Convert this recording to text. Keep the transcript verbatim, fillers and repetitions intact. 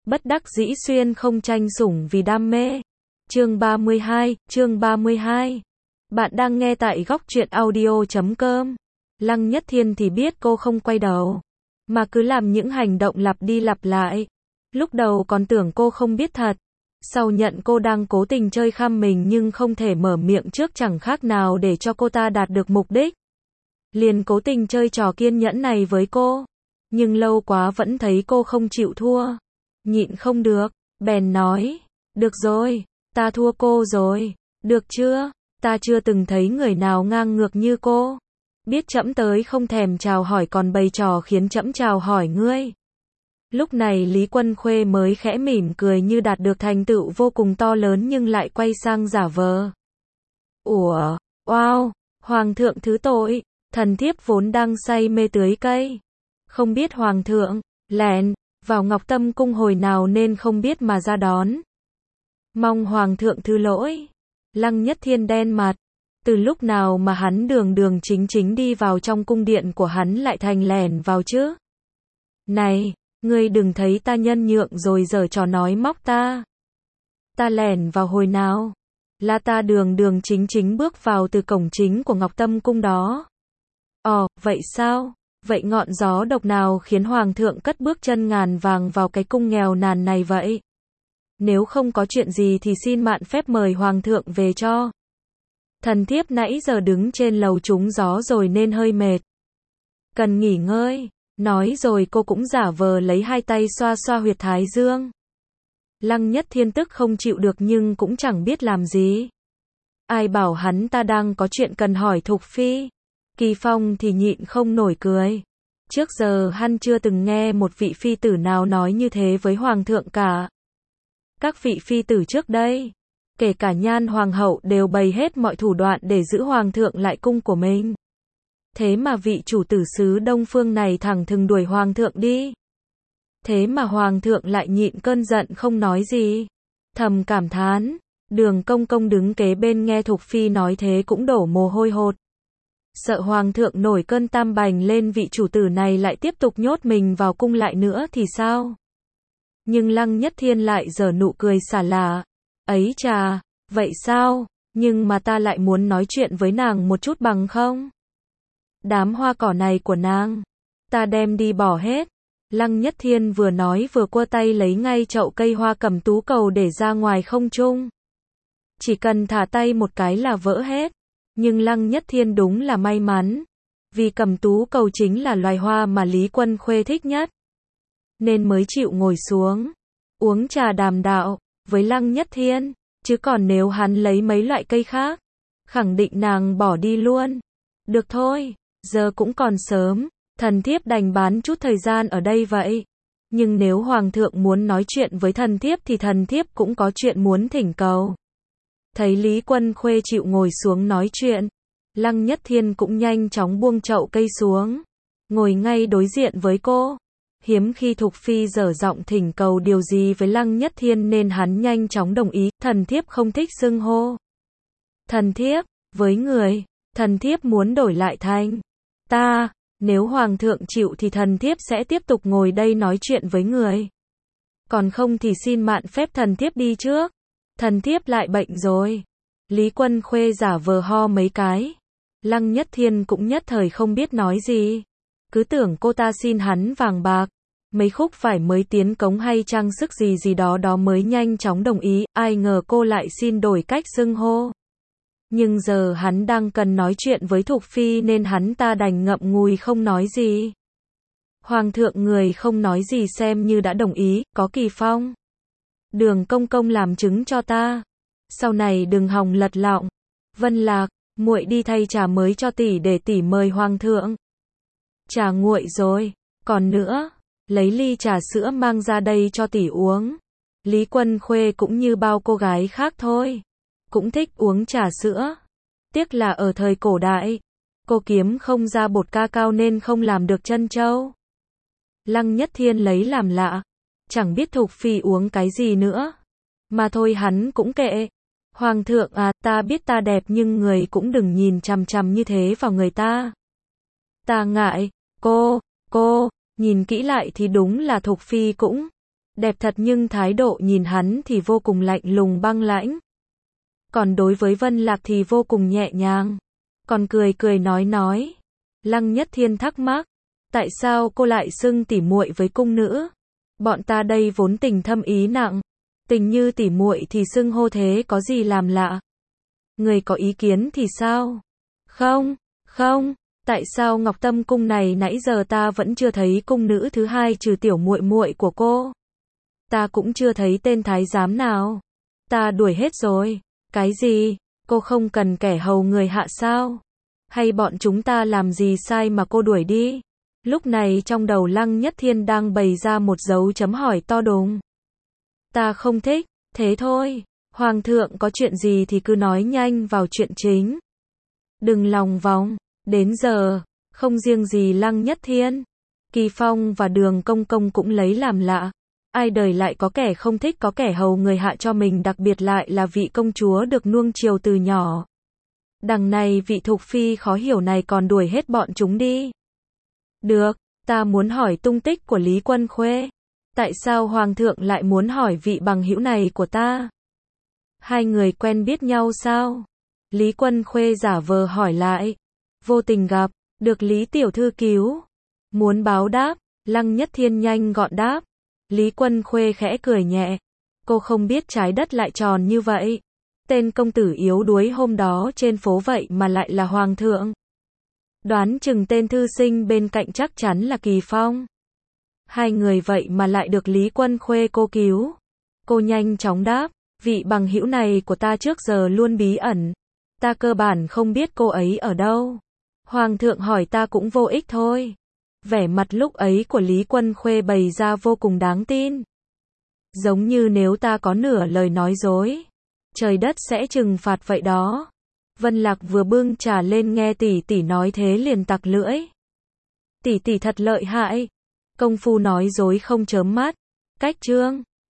Bất đắc dĩ xuyên không tranh sủng vì đam mê. Chương ba mươi hai, chương ba mươi hai. Bạn đang nghe tại góc truyện audio chấm com. Lăng Nhất Thiên thì biết cô không quay đầu, mà cứ làm những hành động lặp đi lặp lại. Lúc đầu còn tưởng cô không biết thật, sau nhận cô đang cố tình chơi khăm mình nhưng không thể mở miệng trước chẳng khác nào để cho cô ta đạt được mục đích. Liền cố tình chơi trò kiên nhẫn này với cô, nhưng lâu quá vẫn thấy cô không chịu thua. Nhịn không được, bèn nói, được rồi, ta thua cô rồi, được chưa, ta chưa từng thấy người nào ngang ngược như cô. Biết trẫm tới không thèm chào hỏi còn bày trò khiến trẫm chào hỏi ngươi. Lúc này Lý Quân Khuê mới khẽ mỉm cười như đạt được thành tựu vô cùng to lớn nhưng lại quay sang giả vờ. Ủa, wow, Hoàng thượng thứ tội, thần thiếp vốn đang say mê tưới cây. Không biết Hoàng thượng, lẻn vào Ngọc Tâm cung hồi nào nên không biết mà ra đón. Mong Hoàng thượng thứ lỗi. Lăng Nhất Thiên đen mặt. Từ lúc nào mà hắn đường đường chính chính đi vào trong cung điện của hắn lại thành lẻn vào chứ? Này, ngươi đừng thấy ta nhân nhượng rồi giở trò nói móc ta. Ta lẻn vào hồi nào? Là ta đường đường chính chính bước vào từ cổng chính của Ngọc Tâm cung đó. Ồ, vậy sao? Vậy ngọn gió độc nào khiến Hoàng thượng cất bước chân ngàn vàng vào cái cung nghèo nàn này vậy? Nếu không có chuyện gì thì xin mạn phép mời Hoàng thượng về cho. Thần thiếp nãy giờ đứng trên lầu trúng gió rồi nên hơi mệt. Cần nghỉ ngơi. Nói rồi cô cũng giả vờ lấy hai tay xoa xoa huyệt thái dương. Lăng Nhất Thiên tức không chịu được nhưng cũng chẳng biết làm gì. Ai bảo hắn ta đang có chuyện cần hỏi Thục Phi. Kỳ Phong thì nhịn không nổi cười. Trước giờ hắn chưa từng nghe một vị phi tử nào nói như thế với Hoàng thượng cả. Các vị phi tử trước đây, kể cả Nhan Hoàng hậu đều bày hết mọi thủ đoạn để giữ Hoàng thượng lại cung của mình. Thế mà vị chủ tử xứ Đông Phương này thẳng thừng đuổi Hoàng thượng đi. Thế mà Hoàng thượng lại nhịn cơn giận không nói gì. Thầm cảm thán, Đường Công Công đứng kế bên nghe Thục Phi nói thế cũng đổ mồ hôi hột. Sợ Hoàng thượng nổi cơn tam bành lên vị chủ tử này lại tiếp tục nhốt mình vào cung lại nữa thì sao? Nhưng Lăng Nhất Thiên lại giở nụ cười xả lả. Ấy chà, vậy sao? Nhưng mà ta lại muốn nói chuyện với nàng một chút bằng không? Đám hoa cỏ này của nàng, ta đem đi bỏ hết. Lăng Nhất Thiên vừa nói vừa cua tay lấy ngay chậu cây hoa cẩm tú cầu để ra ngoài không trung. Chỉ cần thả tay một cái là vỡ hết. Nhưng Lăng Nhất Thiên đúng là may mắn. Vì cẩm tú cầu chính là loài hoa mà Lý Quân Khuê thích nhất. Nên mới chịu ngồi xuống, uống trà đàm đạo, với Lăng Nhất Thiên. Chứ còn nếu hắn lấy mấy loại cây khác, khẳng định nàng bỏ đi luôn. Được thôi, giờ cũng còn sớm, thần thiếp đành bán chút thời gian ở đây vậy. Nhưng nếu Hoàng thượng muốn nói chuyện với thần thiếp thì thần thiếp cũng có chuyện muốn thỉnh cầu. Thấy Lý Quân Khuê chịu ngồi xuống nói chuyện, Lăng Nhất Thiên cũng nhanh chóng buông chậu cây xuống, ngồi ngay đối diện với cô. Hiếm khi Thục Phi dở giọng thỉnh cầu điều gì với Lăng Nhất Thiên nên hắn nhanh chóng đồng ý. Thần thiếp không thích xưng hô thần thiếp với người, thần thiếp muốn đổi lại thành ta. Nếu Hoàng thượng chịu thì thần thiếp sẽ tiếp tục ngồi đây nói chuyện với người. Còn không thì xin mạn phép thần thiếp đi trước. Thần thiếp lại bệnh rồi. Lý Quân Khuê giả vờ ho mấy cái. Lăng Nhất Thiên cũng nhất thời không biết nói gì. Cứ tưởng cô ta xin hắn vàng bạc, mấy khúc vải mới tiến cống hay trang sức gì gì đó đó mới nhanh chóng đồng ý. Ai ngờ cô lại xin đổi cách xưng hô. Nhưng giờ hắn đang cần nói chuyện với Thục Phi nên hắn ta đành ngậm ngùi không nói gì. Hoàng thượng người không nói gì xem như đã đồng ý. Có Kỳ Phong, Đường Công Công làm chứng cho ta. Sau này đừng hòng lật lọng. Vân Lạc, muội đi thay trà mới cho tỷ để tỷ mời Hoàng thượng. Trà nguội rồi, còn nữa, lấy ly trà sữa mang ra đây cho tỷ uống. Lý Quân Khuê cũng như bao cô gái khác thôi, cũng thích uống trà sữa. Tiếc là ở thời cổ đại, cô kiếm không ra bột ca cao nên không làm được trân châu. Lăng Nhất Thiên lấy làm lạ, chẳng biết Thục Phi uống cái gì nữa. Mà thôi hắn cũng kệ. Hoàng thượng à, ta biết ta đẹp nhưng người cũng đừng nhìn chằm chằm như thế vào người ta. Ta ngại. Cô, cô, nhìn kỹ lại thì đúng là Thục Phi cũng Đẹp thật nhưng thái độ nhìn hắn thì vô cùng lạnh lùng băng lãnh. Còn đối với Vân Lạc thì vô cùng nhẹ nhàng. Còn cười cười nói nói. Lăng Nhất Thiên thắc mắc. Tại sao cô lại xưng tỉ muội với cung nữ? Bọn ta đây vốn tình thâm ý nặng. Tình như tỉ muội thì xưng hô thế có gì làm lạ? Người có ý kiến thì sao? Không, không. Tại sao Ngọc Tâm cung này nãy giờ ta vẫn chưa thấy cung nữ thứ hai trừ tiểu muội muội của cô? Ta cũng chưa thấy tên thái giám nào. Ta đuổi hết rồi. Cái gì? Cô không cần kẻ hầu người hạ sao? Hay bọn chúng ta làm gì sai mà cô đuổi đi? Lúc này trong đầu Lăng Nhất Thiên đang bày ra một dấu chấm hỏi to đùng. Ta không thích, thế thôi. Hoàng thượng có chuyện gì thì cứ nói nhanh vào chuyện chính. Đừng lòng vòng. Đến giờ, không riêng gì Lăng Nhất Thiên, Kỳ Phong và Đường Công Công cũng lấy làm lạ. Ai đời lại có kẻ không thích có kẻ hầu người hạ cho mình, đặc biệt lại là vị công chúa được nuông chiều từ nhỏ. Đằng này vị Thục Phi khó hiểu này còn đuổi hết bọn chúng đi. Được, ta muốn hỏi tung tích của Lý Quân Khuê. Tại sao Hoàng thượng lại muốn hỏi vị bằng hữu này của ta? Hai người quen biết nhau sao? Lý Quân Khuê giả vờ hỏi lại. Vô tình gặp, được Lý Tiểu Thư cứu. Muốn báo đáp, Lăng Nhất Thiên nhanh gọn đáp. Lý Quân Khuê khẽ cười nhẹ. Cô không biết trái đất lại tròn như vậy. Tên công tử yếu đuối hôm đó trên phố vậy mà lại là Hoàng thượng. Đoán chừng tên thư sinh bên cạnh chắc chắn là Kỳ Phong. Hai người vậy mà lại được Lý Quân Khuê cô cứu. Cô nhanh chóng đáp. Vị bằng hữu này của ta trước giờ luôn bí ẩn. Ta cơ bản không biết cô ấy ở đâu. Hoàng thượng hỏi ta cũng vô ích thôi. Vẻ mặt lúc ấy của Lý Quân Khuê bày ra vô cùng đáng tin. Giống như nếu ta có nửa lời nói dối, trời đất sẽ trừng phạt vậy đó. Vân Lạc vừa bưng trà lên nghe tỷ tỷ nói thế liền tặc lưỡi. Tỷ tỷ thật lợi hại. Công phu nói dối không chớm mắt. Cách chương